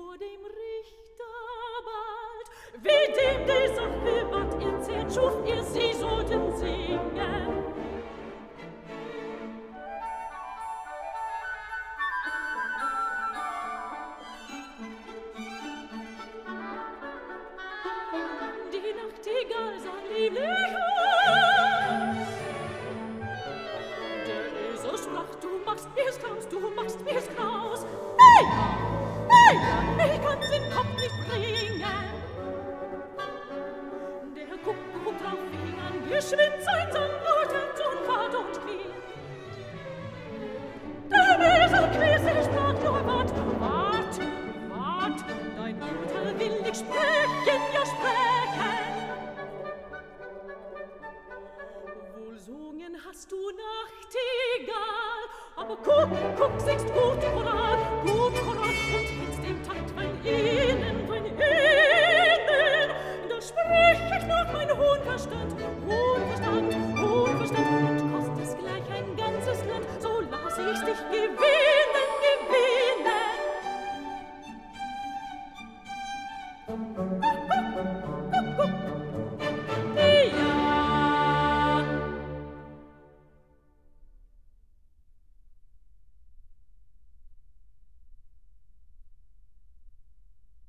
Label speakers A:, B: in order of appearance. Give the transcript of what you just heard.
A: vor dem Richter bald. Wie dem die Sache ward erzählt, schuf ihr sie sollten singen. Die Nachtigall sah lieblich aus. Der Esel sprach, du machst mir's Kraus, du machst mir's Kraus. Hey, ich kann's in Kopf nicht bringen. Der Kuckuck drauf fing an, geschwind sein Sang lautend und fahrt und quält. Der Esel quält, sprach nur wart, dein Urteil will ich sprechen, ja sprechen. Wohl sungen hast du Nachtigall, aber Kuckuck singst gut Choral, und hältst den Takt mein Ihnen. Da sprech ich nach mein hohen Verstand,